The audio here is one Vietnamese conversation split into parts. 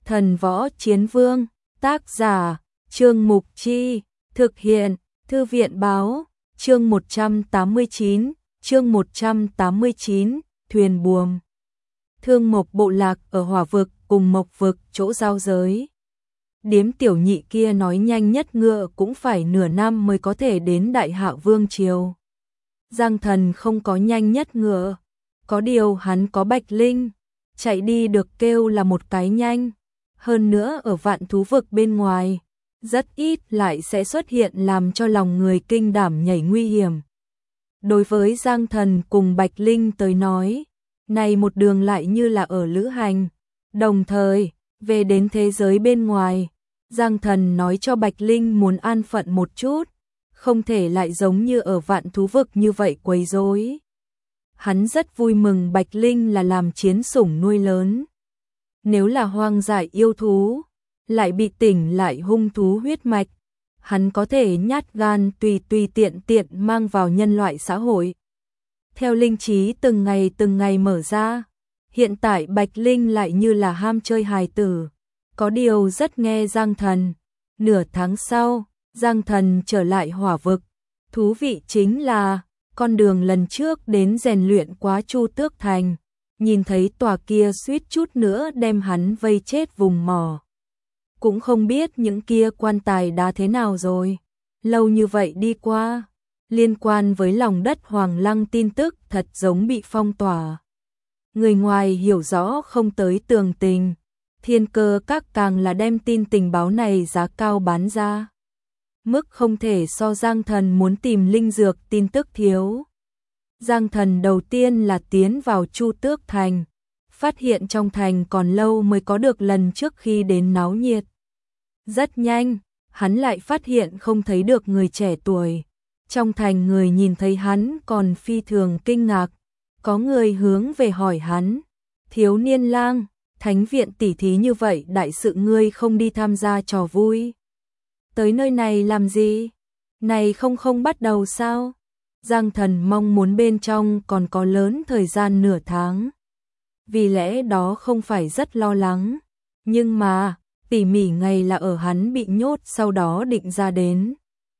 Thần Võ Chiến Vương, tác giả, Trương Mục Chi, thực hiện, Thư viện Báo, chương 189, thuyền buồm. Thương Mộc bộ lạc ở Hỏa vực cùng Mộc vực chỗ giao giới. Điếm tiểu nhị kia nói nhanh nhất ngựa cũng phải nửa năm mới có thể đến Đại Hạ Vương Triều. Giang Thần không có nhanh nhất ngựa, có điều hắn có Bạch Linh, chạy đi được kêu là một cái nhanh. Hơn nữa ở vạn thú vực bên ngoài, rất ít lại sẽ xuất hiện làm cho lòng người kinh đảm nhảy nguy hiểm. Đối với Giang Thần cùng Bạch Linh tới nói, này một đường lại như là ở lữ hành. Đồng thời, về đến thế giới bên ngoài, Giang Thần nói cho Bạch Linh muốn an phận một chút, không thể lại giống như ở vạn thú vực như vậy quấy rối. Hắn rất vui mừng Bạch Linh là làm chiến sủng nuôi lớn. Nếu là hoang dại yêu thú, lại bị tỉnh lại hung thú huyết mạch, hắn có thể nhát gan tùy tiện mang vào nhân loại xã hội. Theo linh trí từng ngày mở ra, hiện tại Bạch Linh lại như là ham chơi hài tử, có điều rất nghe Giang Thần. Nửa tháng sau, Giang Thần trở lại Hỏa vực, thú vị chính là con đường lần trước đến rèn luyện quá Chu Tước Thành, nhìn thấy tòa kia suýt chút nữa đem hắn vây chết vùng mỏ. Cũng không biết những kia quan tài đá thế nào rồi, lâu như vậy đi qua, liên quan với lòng đất Hoàng Lăng tin tức thật giống bị phong tỏa. Người ngoài hiểu rõ không tới tường tình, Thiên Cơ Các càng là đem tin tình báo này giá cao bán ra. Mức không thể so Giang Thần muốn tìm linh dược tin tức thiếu. Giang Thần đầu tiên là tiến vào Chu Tước Thành, phát hiện trong thành còn lâu mới có được lần trước khi đến náo nhiệt. Rất nhanh, hắn lại phát hiện không thấy được người trẻ tuổi. Trong thành người nhìn thấy hắn còn phi thường kinh ngạc, có người hướng về hỏi hắn, thiếu niên lang, thánh viện tỉ thí như vậy đại sự ngươi không đi tham gia trò vui. Tới nơi này làm gì? Này không bắt đầu sao? Giang Thần mong muốn bên trong còn có lớn thời gian nửa tháng. Vì lẽ đó không phải rất lo lắng. Nhưng mà, tỉ mỉ ngày là ở hắn bị nhốt sau đó định ra đến.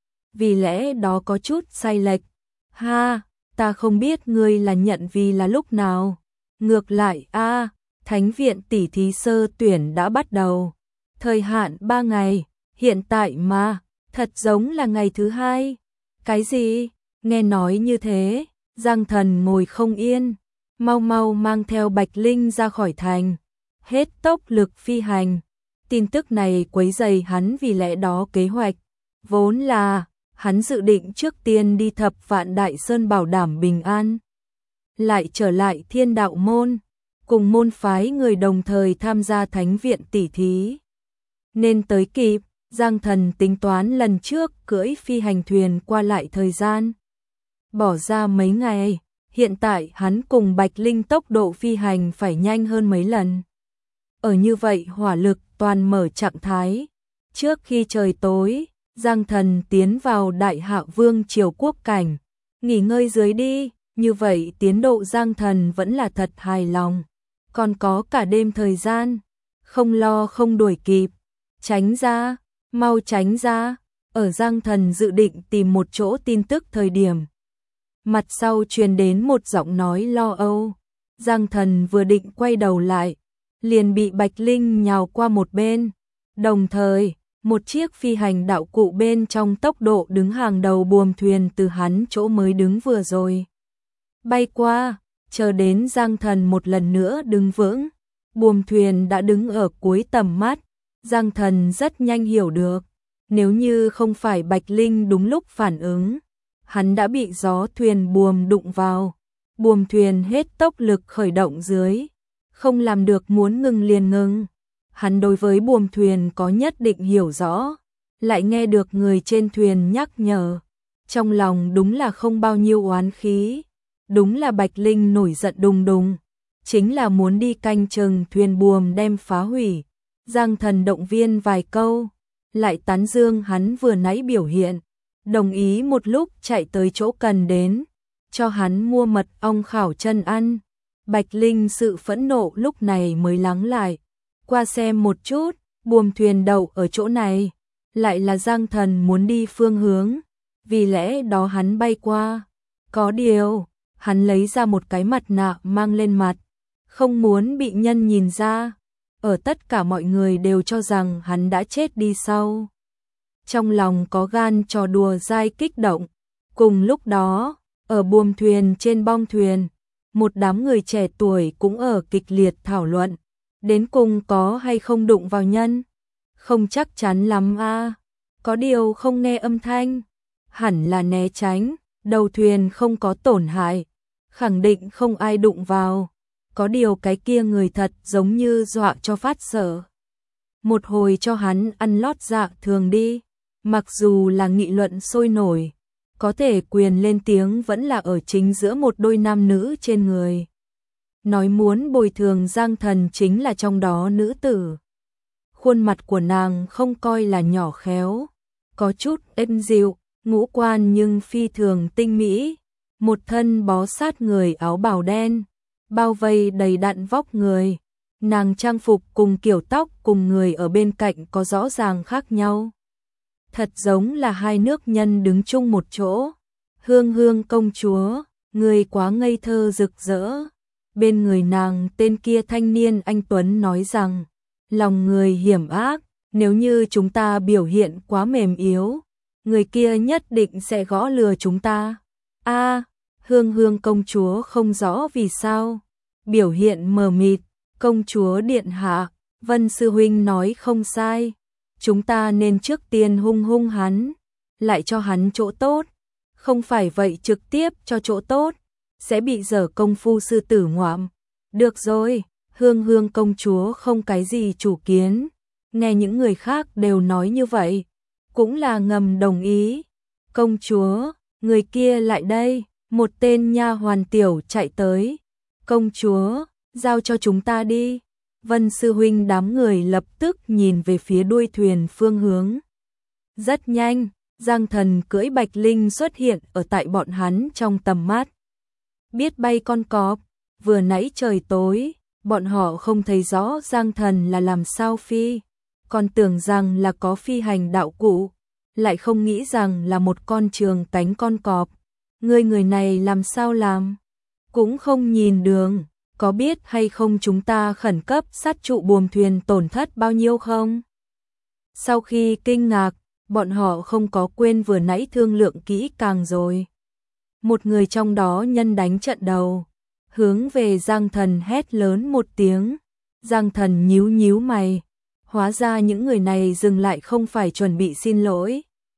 Vì lẽ đó có chút sai lệch. Ha, ta không biết ngươi là nhận vì là lúc nào. Ngược lại thánh viện tỉ thí sơ tuyển đã bắt đầu. Thời hạn 3 ngày, hiện tại mà, thật giống là ngày thứ 2. Cái gì? Nghe nói như thế, Giang Thần ngồi không yên, mau mang theo Bạch Linh ra khỏi thành, hết tốc lực phi hành. Tin tức này quấy rầy hắn vì lẽ đó kế hoạch, vốn là, hắn dự định trước tiên đi Thập Vạn Đại Sơn bảo đảm bình an. Lại trở lại Thiên Đạo Môn, cùng môn phái người đồng thời tham gia thánh viện tỉ thí. Nên tới kịp, Giang Thần tính toán lần trước cưỡi phi hành thuyền qua lại thời gian. Bỏ ra mấy ngày, hiện tại hắn cùng Bạch Linh tốc độ phi hành phải nhanh hơn mấy lần. Ở như vậy hỏa lực toàn mở trạng thái. Trước khi trời tối, Giang Thần tiến vào Đại Hạ Vương Triều quốc cảnh, nghỉ ngơi dưới đi, như vậy tiến độ Giang Thần vẫn là thật hài lòng. Còn có cả đêm thời gian, không lo không đuổi kịp. Tránh ra, mau tránh ra, ở Giang Thần dự định tìm một chỗ tin tức thời điểm. Mặt sau truyền đến một giọng nói lo âu. Giang Thần vừa định quay đầu lại, liền bị Bạch Linh nhào qua một bên. Đồng thời, một chiếc phi hành đạo cụ bên trong tốc độ đứng hàng đầu buồm thuyền từ hắn chỗ mới đứng vừa rồi bay qua, chờ đến Giang Thần một lần nữa đứng vững. Buồm thuyền đã đứng ở cuối tầm mắt. Giang Thần rất nhanh hiểu được, nếu như không phải Bạch Linh đúng lúc phản ứng, hắn đã bị gió thuyền buồm đụng vào. Buồm thuyền hết tốc lực khởi động dưới, không làm được muốn ngừng liền ngừng. Hắn đối với buồm thuyền có nhất định hiểu rõ, lại nghe được người trên thuyền nhắc nhở. Trong lòng đúng là không bao nhiêu oán khí, đúng là Bạch Linh nổi giận đùng đùng, chính là muốn đi canh chừng thuyền buồm đem phá hủy. Giang Thần động viên vài câu, lại tán dương hắn vừa nãy biểu hiện, đồng ý một lúc chạy tới chỗ cần đến, cho hắn mua mật ong khảo chân ăn. Bạch Linh sự phẫn nộ lúc này mới lắng lại, qua xem một chút, buồm thuyền đậu ở chỗ này, lại là Giang Thần muốn đi phương hướng, vì lẽ đó hắn bay qua. Có điều, hắn lấy ra một cái mặt nạ mang lên mặt, không muốn bị nhân nhìn ra, ở tất cả mọi người đều cho rằng hắn đã chết đi sau. Trong lòng có gan trò đùa dai kích động, cùng lúc đó, ở buồm thuyền trên bong thuyền, một đám người trẻ tuổi cũng ở kịch liệt thảo luận, đến cùng có hay không đụng vào nhân. Không chắc chắn lắm a, có điều không nghe âm thanh, hẳn là né tránh, đầu thuyền không có tổn hại, khẳng định không ai đụng vào, có điều cái kia người thật giống như dọa cho phát sợ. Một hồi cho hắn ăn lót dạ thường đi, mặc dù là nghị luận sôi nổi, có thể quyền lên tiếng vẫn là ở chính giữa một đôi nam nữ trên người. Nói muốn bồi thường Giang Thần chính là trong đó nữ tử. Khuôn mặt của nàng không coi là nhỏ khéo, có chút êm dịu, ngũ quan nhưng phi thường tinh mỹ, một thân bó sát người áo bào đen, bao vây đầy đặn vóc người. Nàng trang phục cùng kiểu tóc cùng người ở bên cạnh có rõ ràng khác nhau. Thật giống là hai nước nhân đứng chung một chỗ. Hương Hương công chúa, người quá ngây thơ rực rỡ. Bên người nàng tên kia thanh niên anh tuấn nói rằng, lòng người hiểm ác, nếu như chúng ta biểu hiện quá mềm yếu, người kia nhất định sẽ gõ lừa chúng ta. Hương Hương công chúa không rõ vì sao, biểu hiện mờ mịt, công chúa điện hạ, Vân sư huynh nói không sai, chúng ta nên trước tiên hung hắn, lại cho hắn chỗ tốt, không phải vậy trực tiếp cho chỗ tốt, sẽ bị dở công phu sư tử ngoạm. Được rồi, Hương Hương công chúa không cái gì chủ kiến, nghe những người khác đều nói như vậy, cũng là ngầm đồng ý. Công chúa, người kia lại đây, một tên nha hoàn tiểu chạy tới. Công chúa, giao cho chúng ta đi. Vân sư huynh đám người lập tức nhìn về phía đuôi thuyền phương hướng. Rất nhanh, Giang Thần cưỡi Bạch Linh xuất hiện ở tại bọn hắn trong tầm mắt. Biết bay con cọp, vừa nãy trời tối, bọn họ không thấy rõ Giang Thần là làm sao phi, còn tưởng rằng là có phi hành đạo cụ, lại không nghĩ rằng là một con trường cánh con cọp. Người này làm sao làm? Cũng không nhìn đường, có biết hay không chúng ta khẩn cấp sát trụ buồm thuyền tổn thất bao nhiêu không? Sau khi kinh ngạc, bọn họ không có quên vừa nãy thương lượng kỹ càng rồi. Một người trong đó nhân đánh trận đầu, hướng về Giang Thần hét lớn một tiếng. Giang Thần nhíu nhíu mày, hóa ra những người này dừng lại không phải chuẩn bị xin lỗi.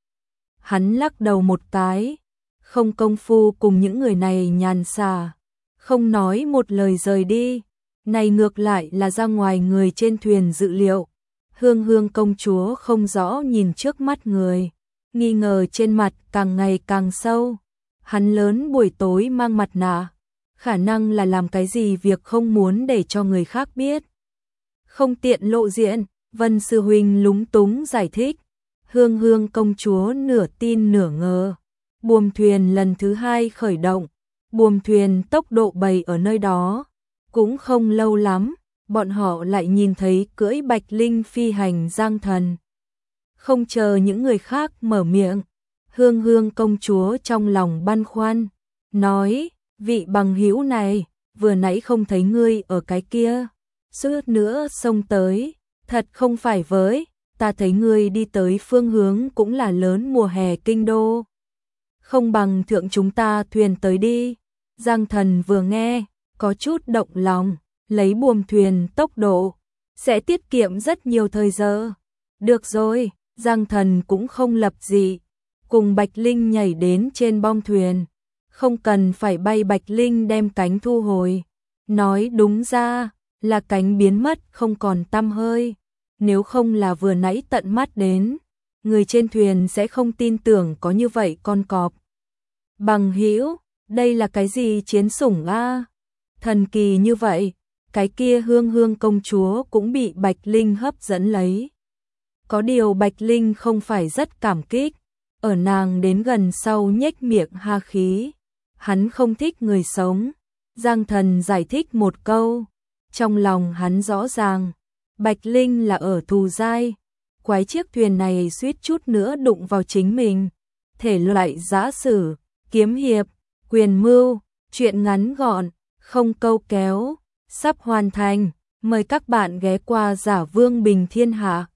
Hắn lắc đầu một cái, không công phu cùng những người này nhàn xả, không nói một lời rời đi. Này ngược lại là ra ngoài người trên thuyền dự liệu. Hương Hương công chúa không rõ nhìn trước mắt người, nghi ngờ trên mặt càng ngày càng sâu. Hắn lớn buổi tối mang mặt nạ, khả năng là làm cái gì việc không muốn để cho người khác biết. Không tiện lộ diện, Vân sư huynh lúng túng giải thích. Hương Hương công chúa nửa tin nửa ngờ. Buồm thuyền lần thứ hai khởi động, buồm thuyền tốc độ bày ở nơi đó. Cũng không lâu lắm, bọn họ lại nhìn thấy cưỡi Bạch Linh phi hành Giang Thần. Không chờ những người khác mở miệng, Hương Hương công chúa trong lòng băn khoăn, nói, vị bằng hữu này, vừa nãy không thấy ngươi ở cái kia, suýt nữa xông tới, thật không phải với, ta thấy ngươi đi tới phương hướng cũng là lớn mùa hè kinh đô. Không bằng thượng chúng ta thuyền tới đi. Giang Thần vừa nghe, có chút động lòng, lấy buồm thuyền tốc độ, sẽ tiết kiệm rất nhiều thời giờ. Được rồi, Giang Thần cũng không lập dị, cùng Bạch Linh nhảy đến trên bong thuyền. Không cần phải bay, Bạch Linh đem cánh thu hồi. Nói đúng ra, là cánh biến mất không còn tăm hơi. Nếu không là vừa nãy tận mắt đến, người trên thuyền sẽ không tin tưởng có như vậy con cọp. Bằng hữu, đây là cái gì chiến sủng a? Thần kỳ như vậy, cái kia Hương Hương công chúa cũng bị Bạch Linh hấp dẫn lấy. Có điều Bạch Linh không phải rất cảm kích, ở nàng đến gần sau nhếch miệng ha khí. Hắn không thích người sống. Giang Thần giải thích một câu, trong lòng hắn rõ ràng, Bạch Linh là ở thù dai, quái chiếc thuyền này suýt chút nữa đụng vào chính mình. Thể loại giã sử, kiếm hiệp, quyền mưu, truyện ngắn gọn, không câu kéo, sắp hoàn thành. Mời các bạn ghé qua Giả Vương Bình Thiên Hạ.